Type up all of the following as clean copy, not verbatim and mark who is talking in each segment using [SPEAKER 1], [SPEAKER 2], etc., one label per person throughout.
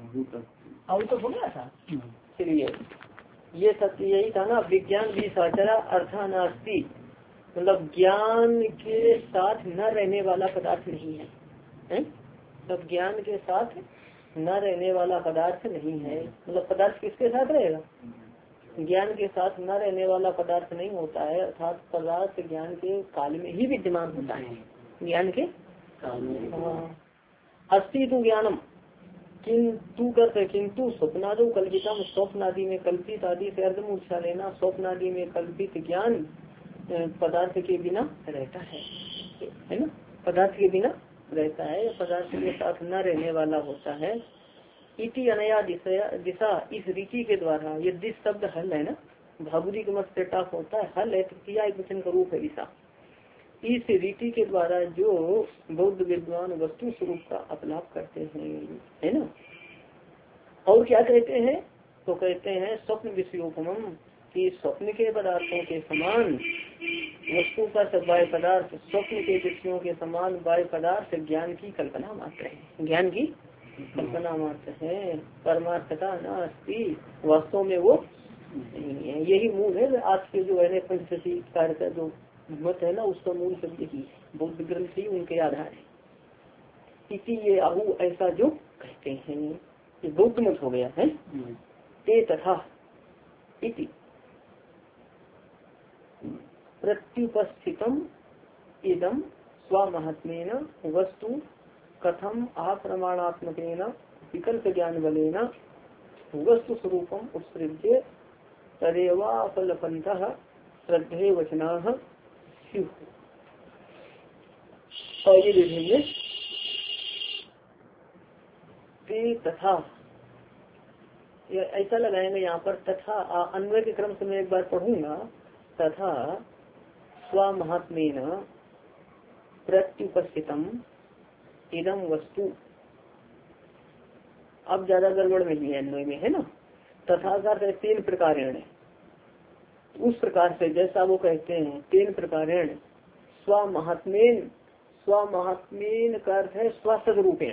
[SPEAKER 1] अब तो हो गया था। चलिए ये सत्य यही था ना, विज्ञान भी साचरा अर्था नास्ति, मतलब ज्ञान के साथ न रहने वाला पदार्थ नहीं है, मतलब ज्ञान के साथ न रहने वाला पदार्थ नहीं है। मतलब पदार्थ किसके साथ रहेगा? ज्ञान के साथ न रहने वाला पदार्थ नहीं होता है, अर्थात पदार्थ ज्ञान के काल में ही विद्यमान होता है, ज्ञान के काल में। अस्ति तु ज्ञानम किंतु करते किंतु स्वप्नादो कल्पितम, स्वप्न आदि में कल्पित आदि से अर्ध मूर्छा लेना, स्वप्न आदि में कल्पित ज्ञान पदार्थ के बिना रहता है ना, पदार्थ के बिना रहता है, पदार्थ के साथ न रहने वाला होता है। इति अनया दिशा इस रीति के द्वारा, ये दिश शब्द हल है ना, भावुरी के मत से टाप होता है, हल है तृतीया एक वचन का रूप है दिशा। इस रीति के द्वारा जो बौद्ध विद्वान वस्तु स्वरूप का अपलाप करते हैं, है ना। और क्या कहते हैं? तो कहते हैं स्वप्न विषयोपमम, कि स्वप्न के पदार्थों के समान वस्तु का सब बाह्य पदार्थ, स्वप्न के विषयों के समान बाह्य पदार्थ ज्ञान की कल्पना मात्र है, ज्ञान की कल्पना मात्र है, परमार्थता न अस्ति, वास्तव में वो नहीं है। यही मूल है आज के जो है पंचदशी कार्य का जो मत है ना, उसका मूल शब्द ही बौद्ध ग्रंथ ही उनके आधार है। इसी ये आहू ऐसा जो कहते हैं, ये बौद्ध मत हो गया है। ते तथा इति प्रत्युपस्थितम इदम स्वमहात्मेन वस्तु कथम अप्रमाणात्मकेन विकल्प ज्ञान बलेन वस्तु स्वरूपम उत्सृज्य तदेवापलपन्तः श्रद्धे वचनाः स्युः। और ये देखेंगे तथा, ऐसा लगाएंगे यहाँ पर तथा, अन्वय के क्रम से मैं एक बार पढ़ूंगा। तथा स्वमहात्मेन प्रत्युपस्थितम इदम वस्तु, अब ज्यादा गड़बड़ नहीं है अन्वय में, है ना। तथा का तीन प्रकारेण, उस प्रकार से जैसा वो कहते हैं, तीन प्रकारेण स्वमहात्मेन, स्वमहात्मेन का अर्थ है स्वसद्रूपेण,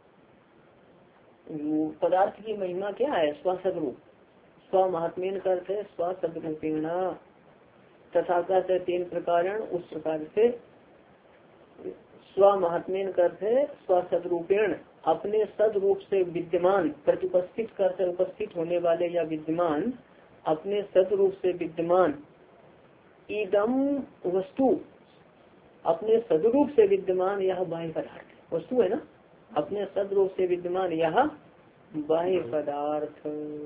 [SPEAKER 1] पदार्थ की महिमा क्या है? स्वसद्रूप, स्वमहात्मेन का अर्थ है स्वसद्रूपेण। तथा का तीन प्रकारेण, उस प्रकार से, स्वमहात्मेन का अर्थ है स्वसद्रूपेण, अपने सदरूप से विद्यमान, प्रतिपस्थित करते उपस्थित होने वाले या विद्यमान, अपने सदरूप से विद्यमान, इदम वस्तु, अपने सदरूप से विद्यमान यह बाह्य पदार्थ, वस्तु है ना, अपने सदरूप से विद्यमान यह बाह्य पदार्थ।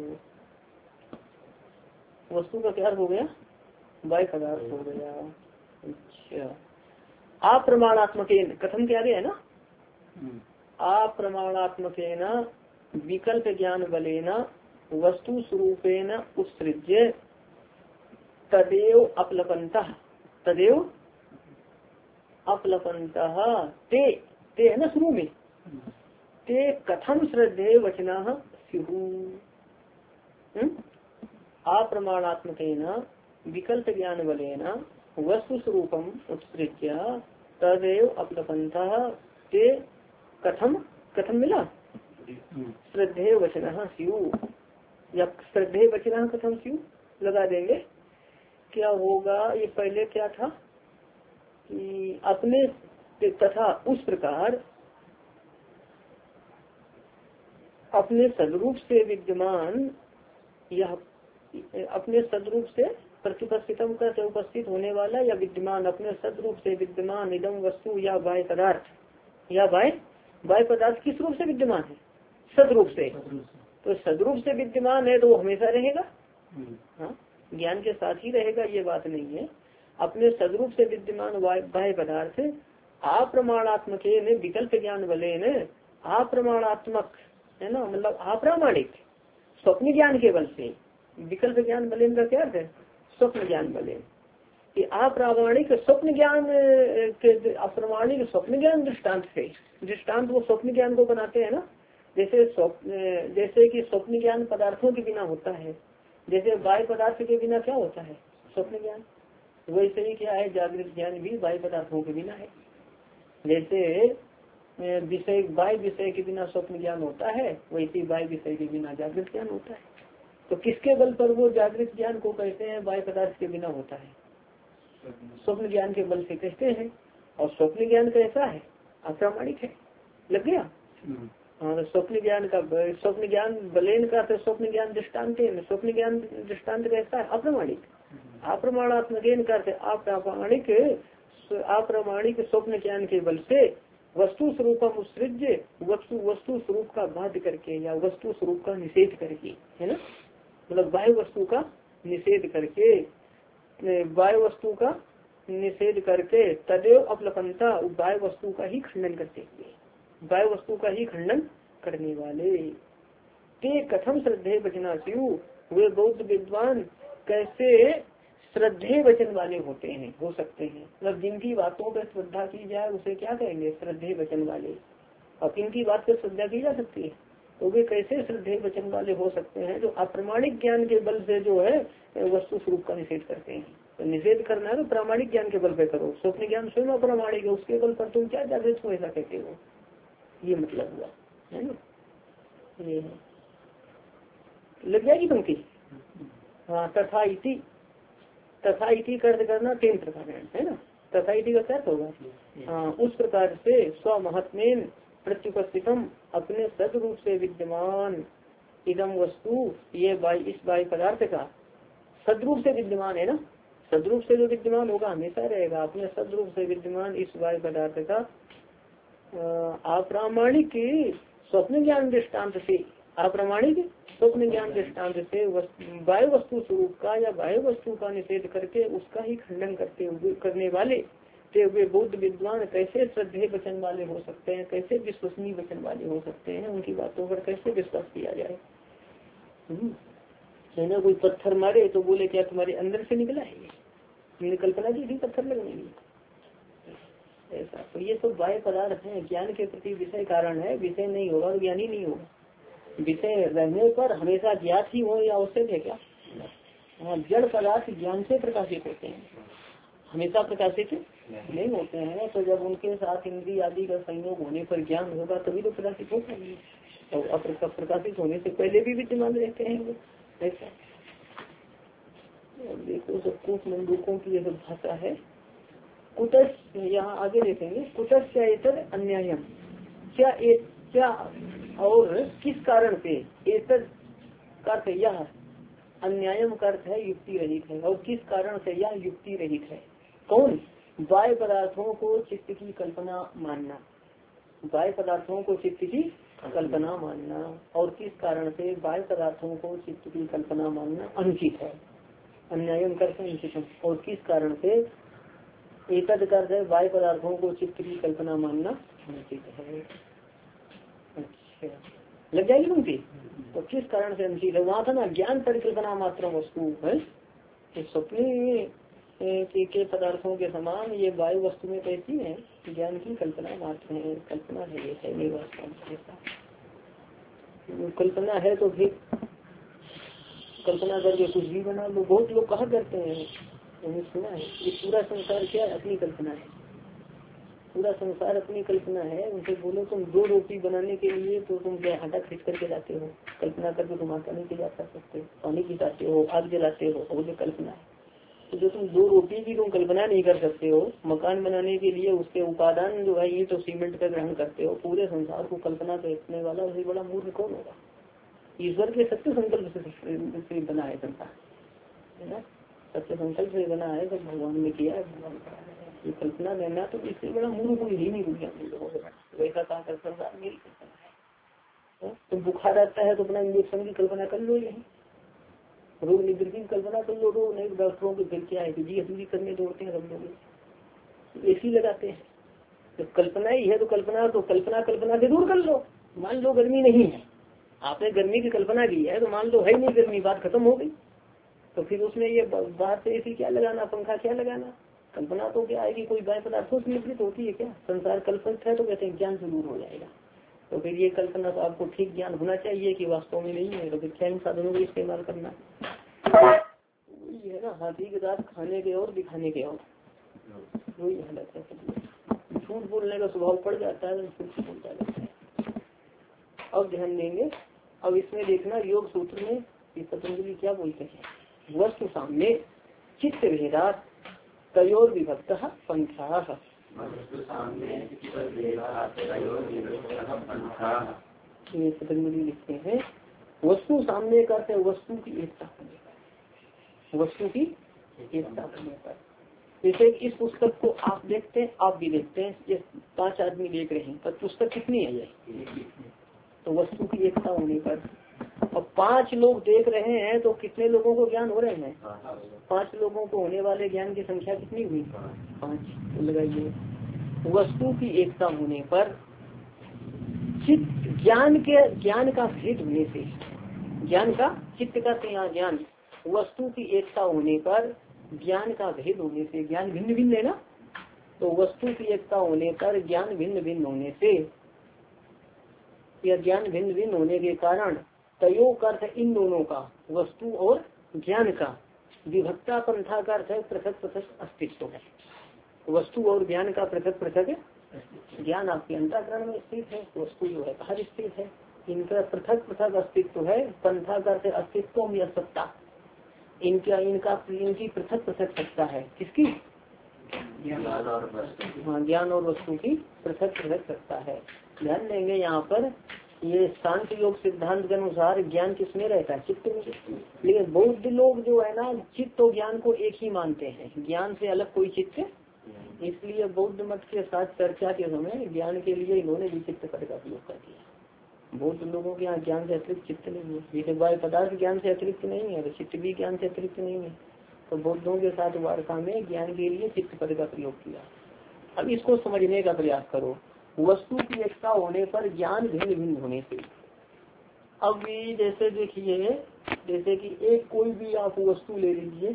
[SPEAKER 1] वस्तु का क्या हो गया? बाह्य पदार्थ हो गया। अच्छा, अप्रमाणात्मकेन, कथम क्या गया है ना, अप्रमाणात्मकेन विकल्प ज्ञान बलेन वस्तु स्वरूपेण उत्सृज्य तदेव अपलपन्तः, तदेव अपलपन्तः ते, ते है ना शुरू में, ते कथम श्रद्धे वचनाः स्युः। अप्रमाणात्मकेन विकल्प ज्ञान बलेन वस्तु स्वरूपम उत्सृज्य तदेव अपलपन्तः ते कथम, कथम मिला श्रद्धे वचनः स्युः, या श्रद्धे वचनः कथम स्युः लगा देंगे। क्या होगा? ये पहले क्या था कि अपने तथा उस प्रकार अपने सदरूप से विद्यमान, यह अपने सदरूप से प्रतिपस्थितम करते उपस्थित होने वाला या विद्यमान, अपने सदरूप से विद्यमान इदम वस्तु या बाह्य पदार्थ, या बाह्य पदार्थ किस रूप से विद्यमान है? सदरूप से। तो सदरूप से विद्यमान है तो वो हमेशा रहेगा, हाँ, ज्ञान के साथ ही रहेगा, ये बात नहीं है। अपने सदरूप से विद्यमान बाह्य पदार्थ अप्रमाणात्मक विकल्प ज्ञान बले न, अप्रमाणात्मक है ना, मतलब अप्रामाणिक स्वप्न ज्ञान के बल से, विकल्प ज्ञान बलेन का क्या है? स्वप्न ज्ञान बलेन। अप्रामाणिक स्वप्न ज्ञान के, अप्रमाणिक स्वप्न ज्ञान दृष्टांत से, दृष्टांत वो स्वप्न ज्ञान को बनाते हैं ना, जैसे कि स्वप्न ज्ञान पदार्थों के बिना होता है, जैसे बाह्य पदार्थ के बिना क्या होता है? स्वप्न ज्ञान। वैसे ही क्या है? जागृत ज्ञान भी बाह्य पदार्थों के बिना है। जैसे विषय बाह्य विषय के बिना स्वप्न ज्ञान होता है, वैसे बाह्य विषय के बिना जागृत ज्ञान होता है। तो किसके बल पर वो जागृत ज्ञान को कहते हैं बाह्य पदार्थ के बिना होता है? स्वप्न ज्ञान के बल से कहते हैं। और स्वप्न ज्ञान कैसा है? अप्रामाणिक है। लग गया? हाँ, तो स्वप्न ज्ञान बलेन का तो स्वप्न ज्ञान दृष्टान्त है। स्वप्न ज्ञान दृष्टान्त कैसा है? अप्रमाणिक। अप्रमाणात्मक अप्रामाणिक स्वप्न ज्ञान के बल से वस्तु स्वरूपम उत्सृज्य वस्तु स्वरूप का बाध्य करके या वस्तु स्वरूप का निषेध करके, है ना, मतलब बाह्य वस्तु का निषेध करके, बाह्य वस्तु का निषेध करके तदेव अपलपनता बाह्य वस्तु का ही खंडन करते हुए, बाह्य वस्तु का ही खंडन करने वाले ते कथम श्रद्धेय वचनास्यु, वे बौद्ध विद्वान कैसे श्रद्धेय वचन वाले होते हैं, हो सकते हैं। मतलब जिनकी बातों पर श्रद्धा की जाए उसे क्या कहेंगे? श्रद्धेय वचन वाले। और किनकी बात पर श्रद्धा की जा सकती है तो वे कैसे श्रद्धेय वचन वाले हो सकते हैं? जो अप्रामाणिक ज्ञान के बल से जो है वस्तु स्वरूप का निषेध करते हैं। तो निषेध करना है तो प्रामाणिक ज्ञान के बल पे करो। स्वप्न ज्ञान स्वयं अप्रामाणिक है, उसके बल पर तुम क्या जागृत को ऐसा कहते हो? ये मतलब हुआ, है ना। ये है, लग जाएगी पंक्ति। हाँ, तथा इति कर्त करना तीन प्रकार है ना। तथा इति का क्या होगा? हाँ, उस प्रकार से स्वमहत्मेन प्रत्युपस्थितम अपने सदरूप से विद्यमान इदम वस्तु, ये इस बाह्य पदार्थ का सदरूप से विद्यमान है ना। सदरूप से जो विद्यमान होगा हमेशा रहेगा। अपने सदरूप से विद्यमान इस बाह्य पदार्थ का अप्रामाणिक स्वप्न ज्ञान दृष्टान्त से, अप्रामाणिक स्वप्न ज्ञान दृष्टान्त से बाह्य वस्तु स्वरूप का या बाह्य वस्तु का निषेध करके उसका ही खंडन करने वाले ते वे बौद्ध विद्वान कैसे श्रद्धेय वचन वाले हो सकते हैं, कैसे विश्वसनीय वचन वाले हो सकते हैं, उनकी बातों पर कैसे विश्वास किया जाए। है ना, कोई पत्थर मारे तो बोले क्या तुम्हारे अंदर से निकला है? मैंने कल्पना की थी पत्थर लगने की, ऐसा। तो ये सब बाह्य पदार्थ है, ज्ञान के प्रति विषय कारण है। विषय नहीं होगा तो ज्ञान ही नहीं होगा। विषय रहने पर हमेशा ज्ञात ही हो या आवश्यक है क्या? हाँ, जड़ पदार्थ ज्ञान से प्रकाशित होते हैं, हमेशा प्रकाशित नहीं होते हैं। तो जब उनके साथ इंद्रिय आदि का संयोग होने पर ज्ञान होगा तभी तो प्रकाशित होता है। तो प्रकाशित होने से पहले भी विद्यमान रहते हैं वो, ऐसा। देखो सब कुछ मंडूकों की यह भाषा है। कुटस, यहाँ आगे देखेंगे, कुटस क्या इतर अन्यायम, क्या और किस कारण से, एतद का अर्थ यह, अन्यायम का अर्थ है युक्ति रहित है, और किस कारण से यह युक्ति रहित है। कौन? बाह्य पदार्थों को चित्त की कल्पना मानना, बाह्य पदार्थों को चित्त की कल्पना मानना, और किस कारण से बाह्य पदार्थों को चित्त की कल्पना मानना अनुचित है। अन्यायम करते अनुचित, और किस कारण से एतद करते बाह्य पदार्थों को चित्त की कल्पना मानना अनुचित है। अच्छा, लग जाएगी उनकी। तो किस कारण से अनुचित है? वहाँ था ना, ज्ञान परिकल्पना मात्र वस्तु है। स्वप्न के पदार्थों के समान ये वायु वस्तु में कैसी है? ज्ञान की कल्पना मात्र है, कल्पना है, ये है नहीं वास्तव में। कल्पना है तो फिर कल्पना करके कुछ भी बना लो। बहुत लोग कहा करते हैं, मैंने सुना है, ये पूरा संसार क्या है? अपनी कल्पना है, पूरा संसार अपनी कल्पना है। उनसे बोलो तुम 2 रोटी बनाने के लिए तो तुम क्या आटा खरीद करके लाते हो? कल्पना करके तुम आटा नहीं जा सकते, पानी पिलाते हो, आग जलाते हो, और जो कल्पना है। तो जो तुम 2 रोटी की तुम कल्पना नहीं कर सकते हो, मकान बनाने के लिए उसके उपादान जो है ये तो सीमेंट का ग्रहण करते हो, पूरे संसार को कल्पना करने वाला उससे बड़ा मूर्ख कौन होगा? ईश्वर के सत्य संकल्प से बना है संसार, है ना, सत्य संकल्प से बना है, तो भगवान ने किया है, भगवान का है। ये कल्पना लेना तो इससे बड़ा मूर्ख कोई ही नहीं दुनिया में लोगों का। वैसा कहा कर संसार मेरी कल्पना है। तो बुखार आता है तो अपना इंजेक्शन की कल्पना कर लो, यही रोग निवृत्ति की कल्पना कर लो। रोग नहीं, डॉक्टरों के फिर क्या है कि जी हजूरी करने दौड़ते हैं, सब लोग एसी लगाते हैं। तो कल्पना ही है तो कल्पना से दूर कर लो। मान लो गर्मी नहीं है, आपने गर्मी की कल्पना की है, तो मान लो है नहीं गर्मी, बात खत्म हो गई। तो फिर उसमें ये बात से एसी क्या लगाना, पंखा क्या लगाना? कल्पना तो क्या है कि कोई बाह्य पदार्थों से निवृत्त होती है क्या? संसार कल्पित है तो कहते हैं ज्ञान से दूर हो जाएगा। तो फिर ये कल्पना तो आपको ठीक ज्ञान होना चाहिए कि वास्तव में नहीं है, तो फिर क्या इन साधनों का इस्तेमाल करना। वही है ना, हाथी के दांत खाने के और दिखाने के और, वही हालत है। झूठ बोलने का स्वभाव पड़ जाता है, झूठ बोलता रहता है। अब ध्यान देंगे, अब इसमें देखना योग सूत्र में पतंजलि क्या बोलते हैं। वस्तु सामने चित्त भेदात तयोर विभक्त पंथा। ये पतंजलि लिखते हैं वस्तु सामने करते वस्तु की एकता होने पर, वस्तु की एकता होने पर। जैसे इस पुस्तक को आप देखते हैं, आप भी देखते हैं, ये 5 आदमी देख रहे हैं, पर पुस्तक कितनी है ये, तो वस्तु की एकता होने पर। और 5 लोग देख रहे हैं तो कितने लोगों को ज्ञान हो रहे हैं, 5 लोगों को होने वाले ज्ञान की संख्या कितनी हुई, 5। तो लगाइए वस्तु की एकता होने पर चित्त ज्ञान का भेद होने से, ज्ञान का चित्त का ज्ञान, वस्तु की एकता होने पर ज्ञान का भेद होने से, ज्ञान भिन्न भिन्न है ना, तो वस्तु की एकता होने पर ज्ञान भिन्न भिन्न होने से, या ज्ञान भिन्न भिन्न होने के कारण तयो का अर्थ इन दोनों का, वस्तु और ज्ञान का, विभक्ता पंथा का अर्थ है पृथक पृथक अस्तित्व है। वस्तु और ज्ञान का पृथक पृथक, ज्ञान आपके अंतःकरण में स्थित है, वस्तु जो है बाहर स्थित है, इनका पृथक पृथक अस्तित्व है। पंथा का अर्थ अस्तित्व या सत्ता, इनकी पृथक पृथक सत्ता है। किसकी, हाँ ज्ञान और वस्तु की पृथक पृथक सत्ता है। ध्यान देंगे यहाँ पर ये सांख्य योग सिद्धांत के अनुसार ज्ञान किसमें रहता है, चित्त में। लेकिन बौद्ध लोग जो है ना चित्त और ज्ञान को एक ही मानते हैं, ज्ञान से अलग कोई चित्त, इसलिए बौद्ध मत के साथ चर्चा के समय ज्ञान के लिए इन्होंने भी चित्त पद का प्रयोग कर दिया। बौद्ध लोगों के यहाँ ज्ञान से अतिरिक्त चित्त नहीं है, जैसे बाह्य पदार्थ ज्ञान से अतिरिक्त नहीं है तो चित्त भी ज्ञान से अतिरिक्त नहीं है। तो बौद्धों के साथ वार्ता में ज्ञान के लिए चित्त पद का प्रयोग किया। अब इसको समझने का प्रयास करो। वस्तु की एकता होने पर ज्ञान भिन्न भिन्न होने से, अब भी जैसे देखिए, जैसे कि एक कोई भी आप वस्तु ले लीजिए,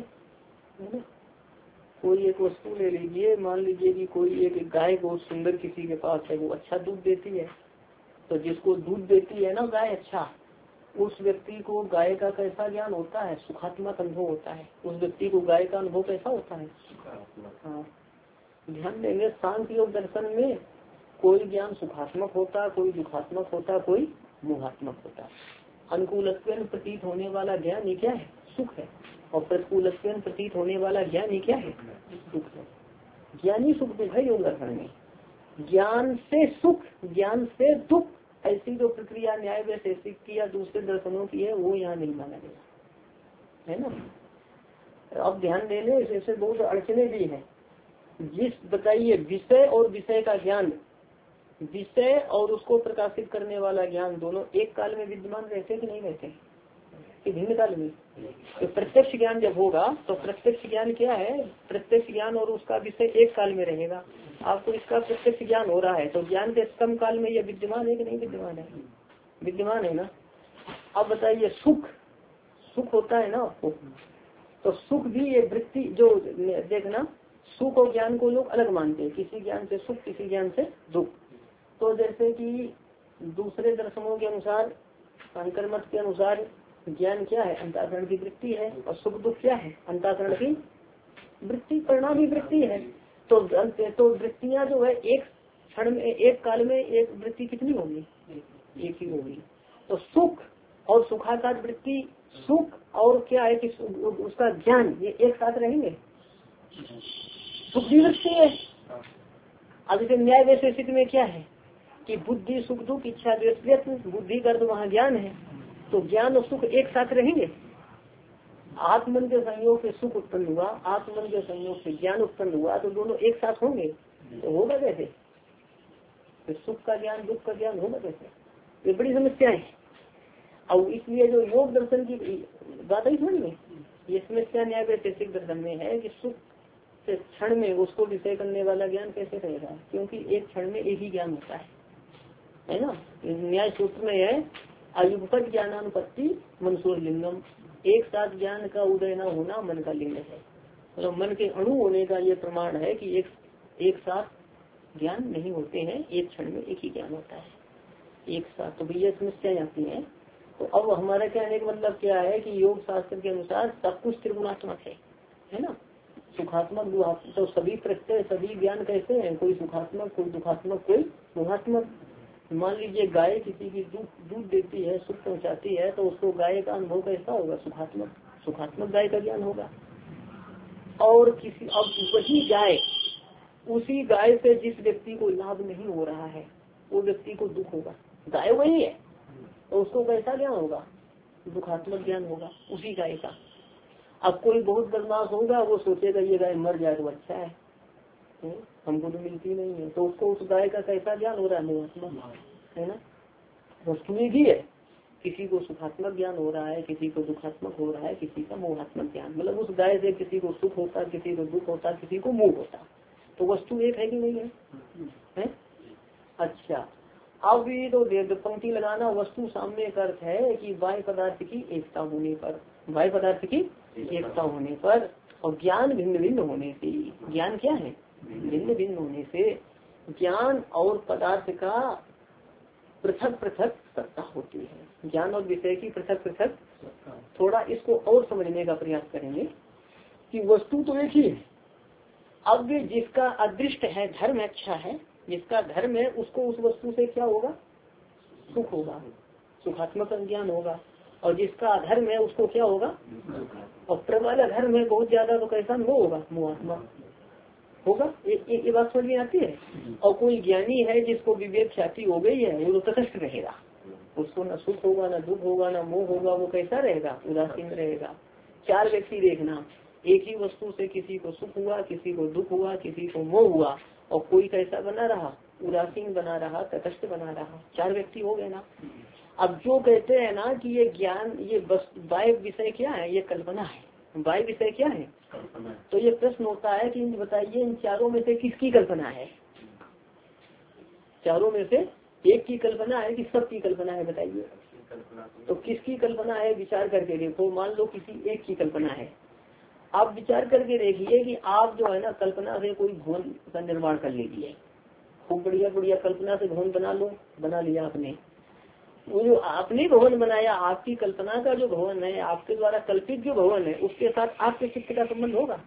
[SPEAKER 1] कोई एक वस्तु ले लीजिए, मान लीजिए कि कोई एक गाय बहुत सुंदर किसी के पास है, वो अच्छा दूध देती है, तो जिसको दूध देती है ना गाय अच्छा, उस व्यक्ति को गाय का कैसा ज्ञान होता है, सुखात्मक अनुभव होता है। उस व्यक्ति को गाय का अनुभव कैसा होता है, हाँ। ध्यान देंगे सांख्य योग दर्शन में कोई ज्ञान सुखात्मक होता, कोई दुखात्मक होता, कोई मोहात्मक होता। अनुकूल प्रतीत होने वाला ज्ञान ये क्या है, सुख है, और प्रतिकूल प्रतीत होने वाला ज्ञान ये क्या है, दुख है। ज्ञानी सुख दुख है योग दर्शन में। ज्ञान से सुख, ज्ञान से दुख, ऐसी जो प्रक्रिया न्याय वैशेषिक की या दूसरे दर्शनों की है वो यहाँ नहीं माना गया है ना। अब ध्यान देने जैसे बहुत अड़चने भी है। जिस बताइए विषय और विषय का ज्ञान, विषय और उसको प्रकाशित करने वाला ज्ञान दोनों एक काल में विद्यमान रहते कि नहीं रहते, कि भिन्न काल में। तो प्रत्यक्ष ज्ञान जब होगा तो प्रत्यक्ष ज्ञान क्या है, प्रत्यक्ष ज्ञान और उसका विषय एक काल में रहेगा। आपको इसका प्रत्यक्ष ज्ञान हो रहा है तो ज्ञान के सम काल में यह विद्यमान है कि नहीं विद्यमान है, विद्यमान है ना। अब बताइए सुख, सुख होता है ना आपको, तो सुख भी ये वृत्ति जो देखना, सुख और ज्ञान को लोग अलग मानते हैं, किसी ज्ञान से सुख किसी ज्ञान से दुख। तो जैसे कि दूसरे दर्शनों के अनुसार, शंकर मत के अनुसार ज्ञान क्या है, अंतःकरण की वृत्ति है, और सुख दुख क्या है, अंतःकरण की वृत्ति, परिणामी वृत्ति है। तो वृत्तियां जो है एक क्षण में, एक काल में एक वृत्ति कितनी होगी, एक ही होगी। तो सुख और सुखाकार वृत्ति, सुख और क्या है कि उसका ज्ञान, ये एक साथ रहेंगे। सुख भी वृत्ति है। अब जैसे न्याय वैशेषिक में क्या है कि बुद्धि सुख दुख इच्छा द्वेष, बुद्धि का तो वहाँ ज्ञान है, तो ज्ञान और सुख एक साथ रहेंगे। आत्मन के संयोग से सुख उत्पन्न हुआ, आत्मन के संयोग से ज्ञान उत्पन्न हुआ, तो दोनों एक साथ होंगे, तो होगा कैसे, तो सुख का ज्ञान दुख का ज्ञान होगा कैसे, ये बड़ी समस्या है। और इसलिए जो योग दर्शन की बात है समझ में, ये समस्या न्याय वैशेषिक दर्शन में है कि सुख से क्षण में उसको विषय करने वाला ज्ञान कैसे रहेगा, क्योंकि एक क्षण में एक ही ज्ञान होता है ना। न्याय सूत्र में है अयुगपत ज्ञानानुपत्ति मनसूर लिंगम, एक साथ ज्ञान का उदय न होना मन का लिंग है। तो मन के अणु होने का ये प्रमाण है कि एक साथ ज्ञान नहीं होते हैं, एक क्षण में एक ही ज्ञान होता है एक साथ। तो ये समस्याएं आती हैं। तो अब हमारा कहने का मतलब क्या है कि योग शास्त्र के अनुसार सब कुछ त्रिगुणात्मक है ना, सुखात्मक दुखात्मक, तो सभी प्रत्यय सभी ज्ञान कैसे हैं, कोई सुखात्मक कोई दुखात्मक कोई दुखात्मक। मान लीजिए गाय किसी की दूध देती है, सुख पहुँचाती है, तो उसको गाय का अनुभव कैसा होगा, सुखात्मक, सुखात्मक गाय का ज्ञान होगा। और किसी अब वही गाय, उसी गाय से जिस व्यक्ति को लाभ नहीं हो रहा है वो व्यक्ति को दुख होगा। गाय वही है तो उसको कैसा ज्ञान होगा, दुखात्मक ज्ञान होगा उसी गाय का। अब कोई बहुत बदमाश होगा, वो सोचेगा ये गाय मर जाए तो अच्छा है, हमको तो मिलती नहीं है, तो उसको उस गाय का कैसा ज्ञान हो रहा है, मोहात्मक, है ना। वस्तु भी है, किसी को सुखात्मक ज्ञान हो रहा है, किसी को दुखात्मक हो रहा है, किसी का मोहात्मक ज्ञान, मतलब उस गाय से किसी को सुख होता, किसी को दुख होता, किसी को मोह होता। तो वस्तु एक है कि नहीं है? अच्छा, अब ये तो पंक्ति लगाना, वस्तु सामने का अर्थ है कि बाह्य पदार्थ की एकता होने पर, बाह्य पदार्थ की एकता होने पर, और ज्ञान भिन्न भिन्न होने से, ज्ञान क्या है, भिन्न भिन्न होने से ज्ञान और पदार्थ का पृथक पृथक सत्ता होती है। ज्ञान और विषय की पृथक पृथक, थोड़ा इसको और समझने का प्रयास करेंगे कि वस्तु तो एक ही है। अब जिसका अदृष्ट है, धर्म अच्छा है, जिसका धर्म है उसको उस वस्तु से क्या होगा, सुख होगा, सुखात्मक ज्ञान होगा। और जिसका अधर्म है उसको क्या होगा, और प्रबल धर्म है बहुत ज्यादा, तो कैसा मोह होगा, मोहात्मक होगा। ये बात समझ में आती है। और कोई ज्ञानी है जिसको विवेक ख्याति हो गई है, वो तो तटस्थ रहेगा, उसको न सुख होगा न दुख होगा न मोह होगा, वो कैसा रहेगा, उदासीन रहेगा। चार व्यक्ति देखना, एक ही वस्तु से किसी को सुख हुआ, किसी को दुख हुआ, किसी को मोह हुआ, और कोई कैसा बना रहा, उदासीन बना रहा, तटस्थ बना रहा, चार व्यक्ति हो गए ना। अब जो कहते हैं ना कि ये ज्ञान, ये बाह्य विषय क्या है, ये कल्पना है, बाह्य विषय क्या है, तो ये प्रश्न होता है कि बताइए इन चारों में से किसकी कल्पना है, चारों में से एक की कल्पना है कि सबकी कल्पना है, बताइए। तो किसकी कल्पना है, विचार करके देखो। मान लो किसी एक की कल्पना है, आप विचार करके देखिए कि आप जो है ना कल्पना से कोई भवन का निर्माण कर लीजिए, खूब बढ़िया बढ़िया कल्पना से भवन बना लो, बना लिया आपने, वो जो आपने भवन बनाया, आपकी कल्पना का जो भवन है, आपके द्वारा कल्पित जो भवन है, उसके साथ आपके चित्त का संबंध होगा।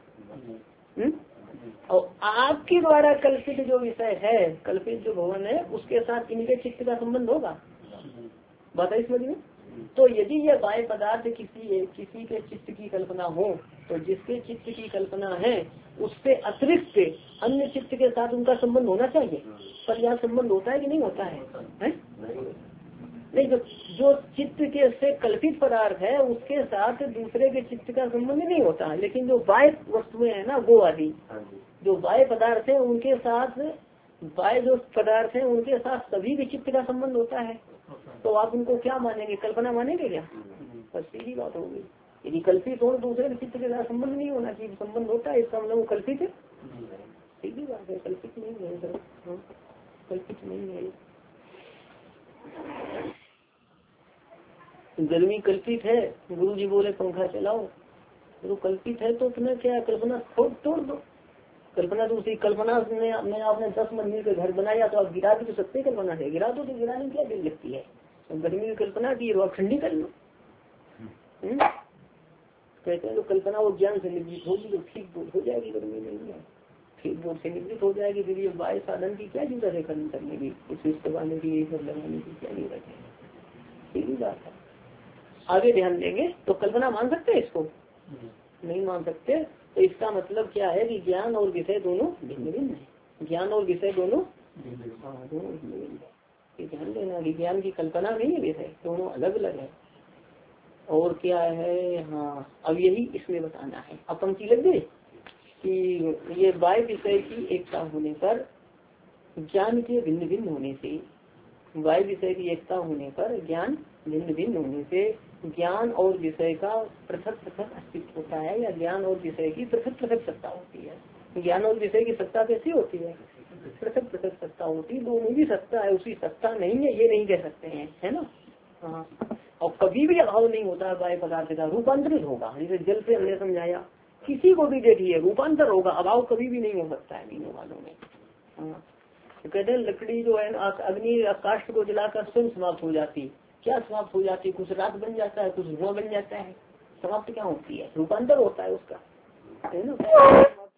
[SPEAKER 1] और आपके द्वारा कल्पित जो विषय है, कल्पित जो भवन है, उसके साथ इनके चित्त का संबंध होगा, बताइए समझ में। तो यदि यह बाह्य पदार्थ किसी के चित्त की कल्पना हो, तो जिसके चित्त की कल्पना है उससे अतिरिक्त अन्य चित्त के साथ उनका संबंध होना चाहिए। पर यह संबंध होता है कि नहीं होता है? नहीं, जो चित्त के से कल्पित पदार्थ है उसके साथ दूसरे के चित्त का संबंध नहीं होता है। लेकिन जो बाह्य वस्तुएं है ना, गो आदि जो बाह्य पदार्थ है उनके साथ, बाह्य जो पदार्थ है उनके साथ सभी के चित्त का संबंध होता है। तो आप उनको क्या मानेंगे, कल्पना मानेंगे क्या? बस सीधी बात होगी। यदि कल्पित हो दूसरे के चित्त के साथ संबंध नहीं होना चाहिए, संबंध होता है, इसका मतलब वो कल्पित है, सीधी बात है, कल्पित नहीं है, कल्पित नहीं है। गर्मी कल्पित है, गुरु जी बोले पंखा चलाओ, तो कल्पित है तो तुम्हें क्या कल्पना तोड़ दो। कल्पना तो उसी कल्पना में आपने 10 मंजिल के घर बनाया, तो आप गिरा भी तो सकते कल्पना से, गिरा दो तो गिराने क्या देर लगती है। गर्मी की कल्पना की तो आप ठंडी कर लो। कहते हैं तो कल्पना वो ज्ञान से निवृत्त होगी तो ठीक बोध हो जाएगी, गर्मी नहीं है, ठीक बोध से निवृत्त हो जाएगी। फिर ये बाह्य साधन की क्या जरूरत है करने की, स्विच दबाने की, ये सब लगाने की क्या जरूरत है, सीधी बात है। आगे ध्यान देंगे। तो कल्पना मान सकते हैं इसको, नहीं मान सकते। तो इसका मतलब क्या है कि ज्ञान और विषय दोनों भिन्न भिन्न है, ज्ञान और विषय दोनों दोनों भिन्न भिन्न है। ध्यान देना कि ज्ञान की कल्पना नहीं है, विषय दोनों अलग अलग है। और क्या है, हाँ अब यही इसमें बताना है। अब पंक्ति लग गई कि ये बाह्य विषय की एकता होने पर, ज्ञान के भिन्न भिन्न होने से, बाह्य विषय की एकता होने पर ज्ञान भिन्न भिन्न होने से ज्ञान और विषय का पृथक पृथक अस्तित्व होता है, या ज्ञान और विषय की पृथक पृथक सत्ता होती है। ज्ञान और विषय की सत्ता कैसी होती है, पृथक पृथक सत्ता होती है। दोनों की सत्ता है, उसी सत्ता नहीं है ये नहीं कह सकते हैं, है ना। हाँ, और कभी भी अभाव नहीं होता बाह्य पदार्थ का, रूपांतरित होगा। जैसे जल से हमने समझाया, किसी को भी देखिए रूपांतर होगा, अभाव कभी भी नहीं हो सकता है तीनों वालों में। हाँ, तो कहते हैं लकड़ी जो है अग्नि काष्ठ को जलाकर स्वयं समाप्त हो जाती, क्या समाप्त हो जाती है, कुछ राख बन जाता है, कुछ धुआं बन जाता है, समाप्त क्या होती है, रूपांतर होता है उसका, है ना।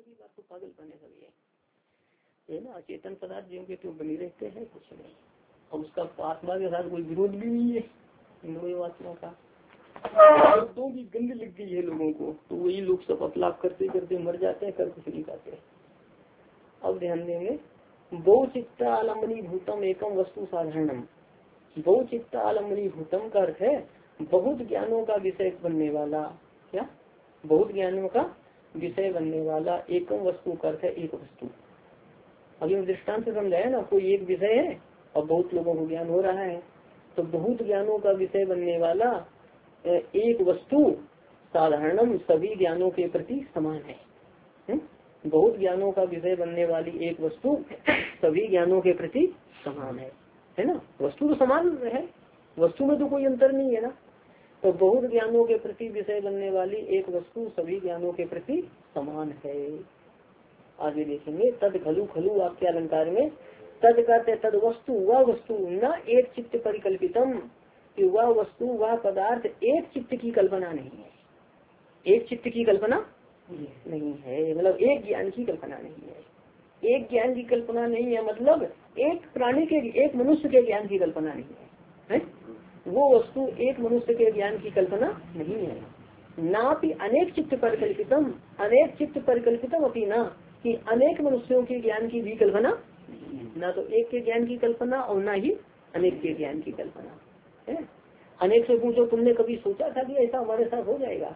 [SPEAKER 1] पागलपन है सब ये है ना। अचेतन पदार्थ जो के तो बनी रहते हैं कुछ नहीं, और उसका आत्मा के साथ कोई विरोध भी नहीं है इन दोनों आत्मा का। शब्दों की गंध लग गई है लोगों को, तो वही लोग सब अपलाप करते करते मर जाते हैं, कर कुछ नहीं पाते। अब ध्यान देंगे, बहुचित्त आलम्बनी भूतम एकम वस्तु साधारणम। बहुचित्त आलम्बनी भूतम का अर्थ है बहुत ज्ञानों का विषय बनने वाला, क्या बहुत ज्ञानों का विषय बनने वाला, एकम वस्तु का अर्थ है एक वस्तु। अभी हम दृष्टांत से समझाया ना, कोई एक विषय है और बहुत लोगों को ज्ञान हो रहा है, तो बहुत ज्ञानों का विषय बनने वाला एक वस्तु साधारणम सभी ज्ञानों के प्रति समान है। बहुत ज्ञानों का विषय बनने वाली एक वस्तु सभी ज्ञानों के प्रति समान है ना। वस्तु तो समान है, वस्तु में तो कोई अंतर नहीं है ना। तो बहुत ज्ञानों के प्रति विषय बनने वाली एक वस्तु सभी ज्ञानों के प्रति समान है। आगे देखेंगे, तद खलु खलु वाक्य अलंकार में तद कहते तद वस्तु वह वस्तु न एक चित्त परिकल्पितम, कि वह वस्तु वह पदार्थ एक चित्त की कल्पना नहीं है। एक चित्त की कल्पना नहीं है, मतलब एक ज्ञान की कल्पना नहीं है। एक ज्ञान की कल्पना नहीं है मतलब एक प्राणी के, एक मनुष्य के ज्ञान की कल्पना नहीं है, वो वस्तु एक मनुष्य के ज्ञान की कल्पना नहीं है। ना भी अनेक चित्त परिकल्पितम, अनेक चित्त परिकल्पितम अपनी ना, कि अनेक मनुष्यों के ज्ञान की भी कल्पना, ना तो एक के ज्ञान की कल्पना और ना ही अनेक के ज्ञान की कल्पना है। अनेक से पूछो तुमने कभी सोचा था कि ऐसा हमारे साथ हो जाएगा,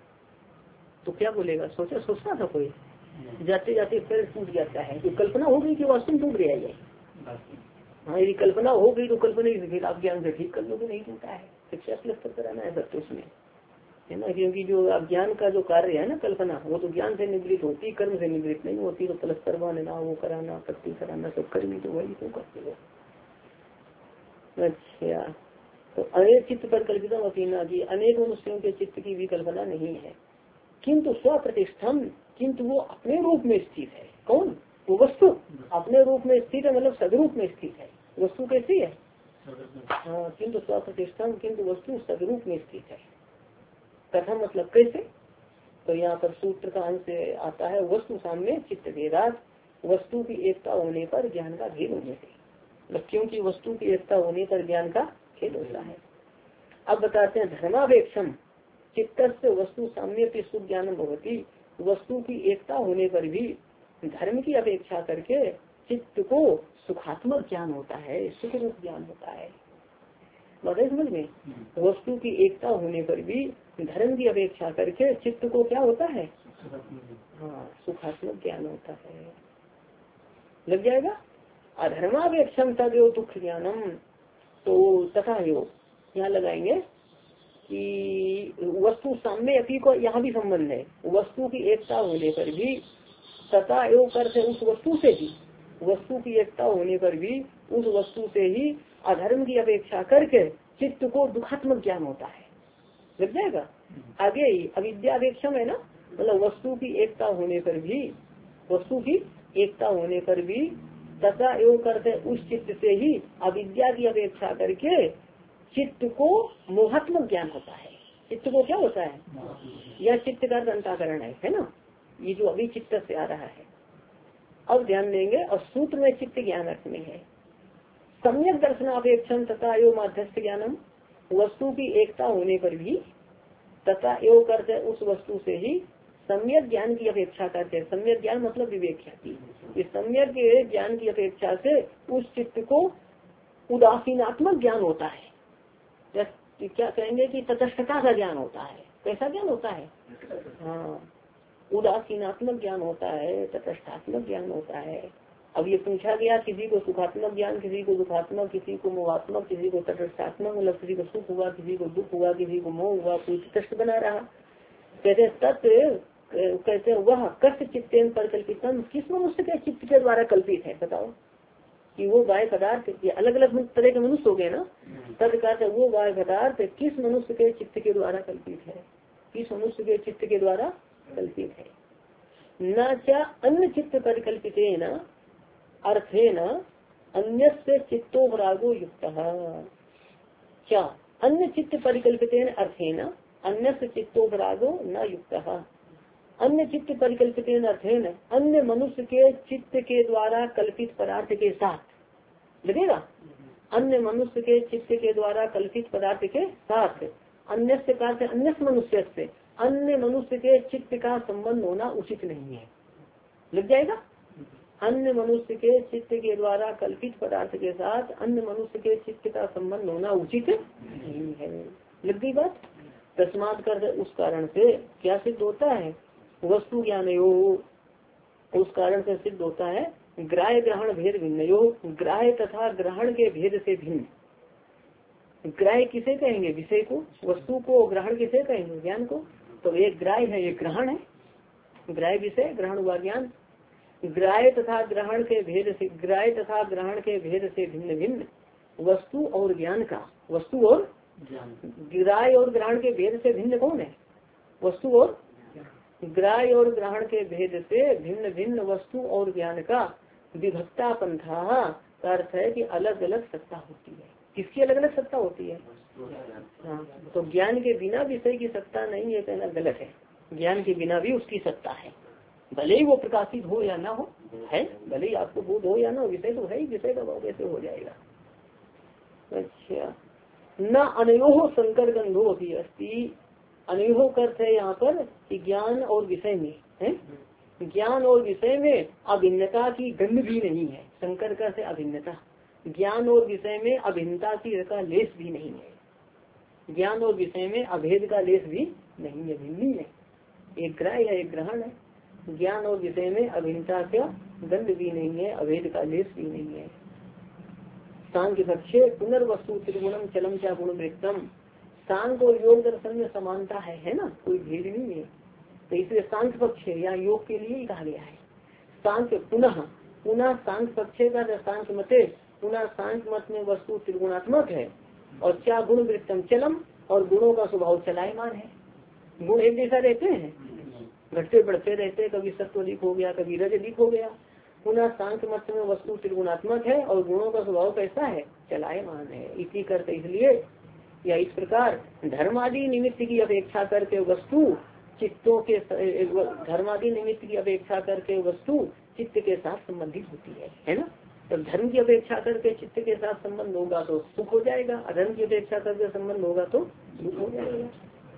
[SPEAKER 1] तो क्या बोलेगा, सोचता था कोई, जाते जाते फिर टूट जाता है। तो कल्पना हो गई कि वास्तव टूट गया ये, हाँ यदि कल्पना हो गई तो कल्पना ही फिर आप ज्ञान से ठीक कर लो, तो नहीं टूटा है, शिक्षा प्लस्तर कराना है सब तो उसमें है ना। क्योंकि जो अज्ञान का जो कार्य है ना कल्पना, वो तो ज्ञान से निवृत्त होती, कर्म से निवृत्त नहीं होती। तो प्लस्तर बनाना, वो कराना, पट्टी कराना, सब कर्मी तो वही तो करते हो। अच्छा, तो अनेक चित्त पर कल्पितम अपीना की, अनेक मनुष्यों के चित्त की भी कल्पना नहीं है। किंतु स्वप्रतिष्ठम, किंतु वो अपने रूप में स्थित है। कौन? वो वस्तु अपने रूप में स्थित है, मतलब सदरूप में स्थित है। वस्तु कैसी है? हाँ, किंतु स्वप्रतिष्ठम, किंतु वस्तु सदरूप में स्थित है। कथम मतलब कैसे? तो यहाँ पर सूत्र का अंश आता है, वस्तु सामने चित्त भेदात, वस्तु की एकता होने पर ज्ञान का भेद होने से, मतलब क्योंकि वस्तु की एकता होने पर ज्ञान का भेद होता है। अब बताते हैं धर्मावेक्षम चित्त से वस्तु साम्य सुख ज्ञान भवती, वस्तु की एकता होने पर भी धर्म की अपेक्षा करके चित्त को सुखात्मक ज्ञान होता है, सुख रूप ज्ञान होता है। बताए समझ में? वस्तु की एकता होने पर भी धर्म की अपेक्षा करके चित्त को क्या होता है? हाँ, सुखात्मक ज्ञान होता है। लग जाएगा। अधर्मावेक्षम तदेव दुख ज्ञानम, तो तथा योग यहाँ लगाएंगे कि वस्तु साम्य अपी को यहाँ भी संबंध है। वस्तु की एकता होने पर भी तथा एवं करते उस वस्तु से ही, वस्तु की एकता होने पर भी उस वस्तु से ही अधर्म की अपेक्षा करके चित्त को दुखात्मक ज्ञान होता है। लग जाएगा। आगे ही अविद्यावेक्षम है ना, मतलब वस्तु की एकता होने पर भी, वस्तु की एकता होने पर भी तथा एवं करते उस चित्त से ही अविद्या की अपेक्षा करके चित्त को मोहात्मक ज्ञान होता है। चित्त को क्या होता है? यह चित्त का अंतःकरण है ना, ये जो अभी चित्त से आ रहा है। अब ध्यान देंगे, और सूत्र में चित्त ज्ञान अर्थ में है सम्यक दर्शनापेक्षण तथा एवं मध्यस्थ ज्ञानम, वस्तु की एकता होने पर भी तथा एवं करते उस वस्तु से ही सम्यक ज्ञान की अपेक्षा करते हैं। सम्यक ज्ञान मतलब विवेक ख्याति, इस सम्यक ज्ञान की अपेक्षा से उस चित्त को उदासीनात्मक ज्ञान होता है। क्या कहेंगे कि तटस्थता का ज्ञान होता है। कैसा ज्ञान होता है? हाँ, उदासीनात्मक ज्ञान होता है, तटस्थात्मक ज्ञान होता है। अब ये पूछा गया, किसी को सुखात्मक ज्ञान, किसी को दुखात्मक, किसी को मोहात्मक, किसी को तटस्थात्मक, मतलब किसी को सुख हुआ, किसी को दुख हुआ, किसी को मोह हुआ, कोई तटस्थ बना रहा। कहते तत्व, कहते वह कष्ट चित्तेन पर कल्पितम, किस मनुष्य के चित्त के द्वारा कल्पित है? बताओ कि वो बाह्य पदार्थ, ये अलग अलग तरह के मनुष्य हो गए ना, तद कहते वो बाह्य पदार्थ किस मनुष्य के चित्त के द्वारा कल्पित है? किस मनुष्य के चित्त के द्वारा कल्पित है? न क्या अन्य चित्त परिकल्पित न अर्थे न अन्य से चित्तोपरागो युक्त, क्या अन्य चित्त परिकल्पित अर्थे न अन्य से चित्तोपरागो न युक्त, अन्य चित्त परिकल्पित अर्थेन, अन्य मनुष्य के चित्त के द्वारा कल्पित पदार्थ के साथ लगेगा। अन्य मनुष्य के चित्त के द्वारा कल्पित पदार्थ के साथ अन्य से अन्य मनुष्य से अन्य मनुष्य के चित्त का संबंध होना उचित नहीं है। लग जाएगा। अन्य मनुष्य के चित्त के द्वारा कल्पित पदार्थ के साथ अन्य मनुष्य के चित्त का संबंध होना उचित नहीं है। लग गई बात। तस्मात् कर उस कारण से क्या सिद्ध होता है, वस्तु ज्ञान यो, उस कारण से सिद्ध होता है ग्राह्य ग्रहण भेद भिन्न यो, ग्राह्य तथा ग्रहण के भेद से भिन्न। ग्राह्य किसे कहेंगे, विषय को, वस्तु को। ग्रहण किसे कहेंगे, ज्ञान को। तो एक ग्राह्य है, एक ग्रहण है। ग्राह्य विषय, ग्रहण हुआ ज्ञान। ग्राह्य तथा ग्रहण के भेद से, ग्राह्य तथा ग्रहण के भेद से भिन्न भिन्न वस्तु और ज्ञान का, वस्तु और ग्राह्य और ग्रहण के भेद से भिन्न कौन है, वस्तु और ग्राह्य और ग्रहण के भेद से भिन्न भिन्न वस्तु और ज्ञान का विभक्ता पंथा का अर्थ है कि अलग अलग सत्ता होती है। किसकी अलग अलग सत्ता होती है? हाँ, तो ज्ञान के बिना विषय की सत्ता नहीं है कहना गलत है। ज्ञान के बिना भी उसकी सत्ता है, भले ही वो प्रकाशित हो या ना हो, है, भले ही आपको बोध हो या ना हो, विषय तो है ही, विषय का भाव कैसे हो जाएगा। अच्छा, न अनयोह संकर गंधो भी अस्ति, अनयोह करते है यहाँ पर कि ज्ञान और विषय में है, ज्ञान और विषय में अभिन्नता की गंध भी नहीं है। संकर करते अभिन्नता, ज्ञान और विषय में अभिन्नता की का लेस भी नहीं है। ज्ञान और विषय में अभेद का लेस भी नहीं है, भिन्नी है। एक ग्राह्य है, एक ग्रहण है। ज्ञान और विषय में अभिन्नता का गंध भी नहीं है, अभेद का लेस भी नहीं है। सांख्य पक्षे पुनर्वस्तु त्रिगुणम चलम चा गुण वृत्तम, सांख्य और योग दर्शन में समानता है ना, कोई भेद नहीं है। तो इसलिए सांख्य पक्ष यहाँ योग के लिए ही कहा गया है। सांख्य पुनः सांख्य पक्षे का सांख्य मते, पुनः सांख्य मत में वस्तु त्रिगुणात्मक है और क्या गुण वृत्तम चलम, और गुणों का स्वभाव चलायमान है। गुण एक जैसा रहते हैं, घटते बढ़ते रहते, कभी सत्वधिक हो गया, कभी रजधिक हो गया। पुनः सांख्य मत में वस्तु त्रिगुणात्मक है और गुणों का स्वभाव कैसा है, चलायमान है। इसी करते इसलिए या इस प्रकार धर्मादि निमित्त की अपेक्षा करके वस्तु चित्तों के, धर्मादि निमित्त की अपेक्षा करके वस्तु चित्त के साथ संबंधित होती है ना। तो धर्म की अपेक्षा करके चित्त के साथ संबंध होगा तो सुख हो जाएगा, अधर्म की अपेक्षा करके संबंध होगा तो दुख हो जाएगा।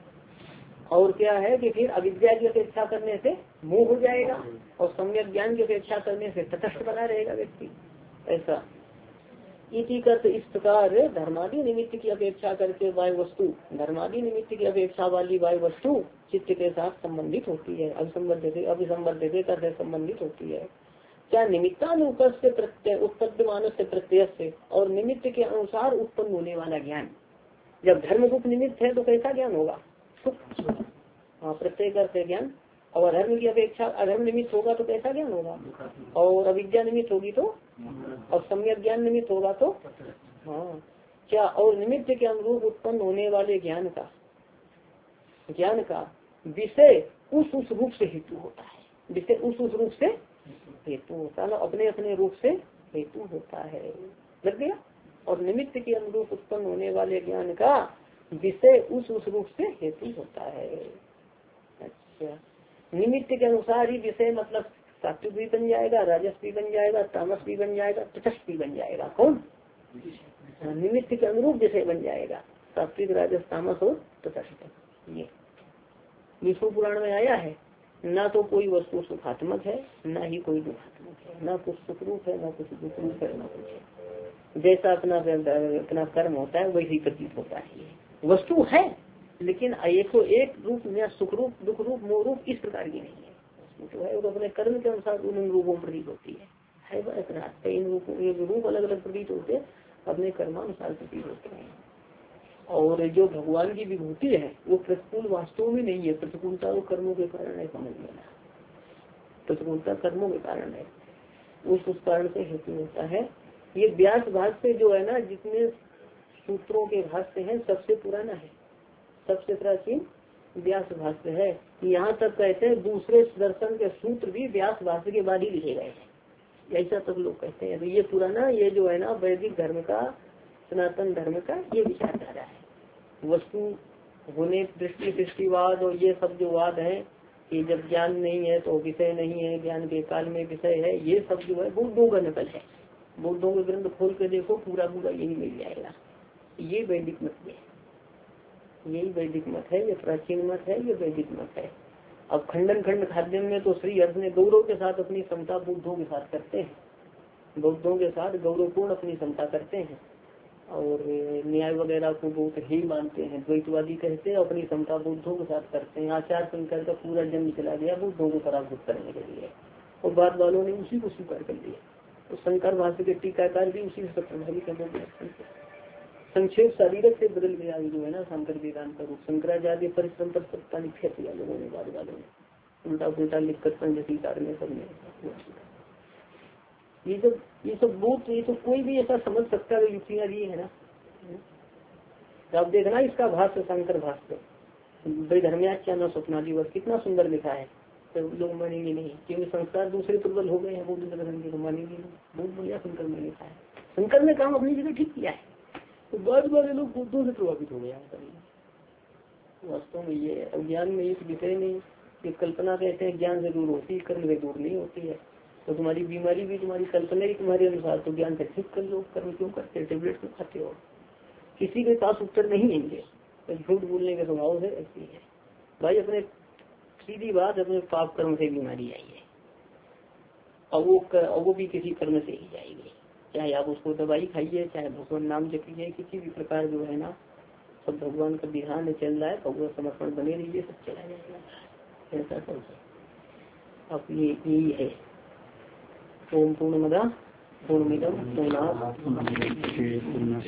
[SPEAKER 1] और क्या है कि फिर अविद्या की अपेक्षा करने से मोह हो जाएगा और सम्यक ज्ञान की अपेक्षा करने से तटस्थ बना रहेगा व्यक्ति। ऐसा इसी कर इस प्रकार धर्मादि निमित्त की अपेक्षा करके वायु वस्तु, धर्मादि निमित्त की अपेक्षा वाली वायु वस्तु चित्त के साथ संबंधित होती है, अभिसंबंधित करके संबंधित होती है। क्या निमित्तानुपद से प्रत्यय, उत्पद्यमान से प्रत्यय से, और निमित्त के अनुसार उत्पन्न होने वाला ज्ञान। जब धर्म रूप निमित्त है तो कैसा ज्ञान होगा, सुख। हाँ, प्रत्यय करते ज्ञान। और धर्म की अपेक्षा अधर्म निमित्त होगा तो कैसा ज्ञान होगा, और अविद्या निमित्त होगी तो, और सम्यक ज्ञान निमित्त होगा तो। हाँ, क्या और निमित्त के अनुरूप उत्पन्न होने वाले ज्ञान का विषय उस रूप से हेतु होता है, विषय उस रूप से हेतु होता है, अपने अपने रूप से हेतु होता है। लग गया। और निमित्त के अनुरूप उत्पन्न होने वाले ज्ञान का विषय उस रूप से हेतु होता है। अच्छा, निमित्त के अनुसार ही विषय मतलब सात्विक भी बन जाएगा, राजस भी बन जाएगा, तामस भी बन जाएगा, तटस्थ भी बन जाएगा। कौन? निमित्त के अनुरूप विषय बन जाएगा, सात्विक, राजस, तामस और तटस्थ। ये विष्णु पुराण में आया है, ना तो कोई वस्तु सुखात्मक है, ना ही कोई दुखात्मक है, ना कुछ सुख रूप है, ना कुछ दुख रूप है, ना कुछ है। जैसा अपना कर्म होता है वैसे ही प्रतीत होता है। वस्तु है लेकिन एक रूप में सुख रूप, दुख रूप, मोह रूप इस प्रकार की नहीं है। तो है वो अपने कर्म के अनुसार उन रूपों में प्रतीत होती है इन रूप अलग अलग प्रतीत होते, अपने कर्मानुसार प्रतीत होते हैं। और जो भगवान की विभूति है वो प्रतिकूल वास्तव में नहीं है, प्रतिकूलता वो कर्मों के कारण है, समझ लेना। प्रतिकूलता कर्मों के कारण है, उस कारण से हेतु होता है। ये व्यास भाष्य जो है ना, जितने सूत्रों के भाष्य हैं सबसे पुराना है, सबसे प्राचीन व्यास भाष्य है। यहाँ तक कहते हैं दूसरे दर्शन के सूत्र भी व्यास भाष्य के बाद ही लिखे गए हैं, ऐसा तक लोग कहते हैं। तो ये पुराना, ये जो है ना वैदिक धर्म का, सनातन धर्म का ये विचारधारा है। वस्तु होने दृष्टिवाद और ये सब जो वाद है कि जब ज्ञान नहीं है तो विषय नहीं है, ज्ञान के काल में विषय है, ये सब जो है बुद्धों का नकल है। बुद्धों के ग्रंथ खोल के देखो, पूरा पूरा यही मिल जाएगा। ये वैदिक मत है, यही वैदिक मत है, ये प्राचीन मत है, ये वैदिक मत है। अब खंडन खंड खाद्य में तो श्री अर्थ ने गौरव के साथ अपनी समता बुद्धों के साथ करते हैं, बौद्धों के साथ गौरवपूर्ण अपनी समता करते हैं, और न्याय वगैरह को बहुत ही मानते हैं, द्वैतवादी कहते हैं, अपनी समता बुद्धों के साथ करते हैं। आचार्य शंकर का पूरा जन्म चला गया बुद्धों को पराभूत करने के लिए, और बाद वालों ने उसी को स्वीकार कर लिया। तो शंकर भाष्य के टीकाकार भी उसी से प्रभावित हो। संक्षेप शारीरक से बदल गया जो है ना शंकर वेदांत का रूप। शंकराचार्य परिश्रम पर सत्ता निक्षेप किया लोगों ने, बाद वालों ने उल्टा पुल्टा लिखकर पंडित ने सबने। ये सब बहुत, ये तो कोई भी ऐसा समझ सकता है, युक्तियाँ दी है ना। तो आप देखना इसका भाष्य, शंकर भाष्य वैधर्म्याख्या न स्वप्नादिवत कितना सुंदर लिखा है। तो लोग मानेंगे नहीं, क्योंकि संस्कार दूसरे प्रबल हो गए हैं, बौद्ध दर्शन के, तो मानेंगे नहीं। बहुत बढ़िया शंकर ने लिखा है, शंकर ने काम अपनी जगह ठीक किया है, तो बाद वाले लोग बुद्धों से प्रभावित हो गया है। वास्तव में ये अज्ञान में एक विषय नहीं, ये कल्पना कहते हैं ज्ञान से दूर होती है, कर्म से दूर नहीं होती है। तो तुम्हारी बीमारी भी तुम्हारी कल्पना ही तुम्हारे अनुसार, तो ज्ञान से ठीक कर लो। कर्म क्यों करते, टेबलेट क्यों खाते हो? किसी के पास उत्तर नहीं देंगे, तो झूठ बोलने के स्वभाव है, ऐसी है भाई। अपने सीधी बात, अपने पाप कर्म से बीमारी आई है, और वो भी किसी कर्म से ही जाएगी। चाहे आप उसको दवाई खाइए, चाहे भगवान नाम जपिए, किसी भी प्रकार जो है ना, सब भगवान का विधान चल रहा है, भगवान समर्पण बने रहिए, सब चला जाएगा। ऐसा सब अब यही है। ओम पूर्णमदा पूर्णमिदं पूर्णात्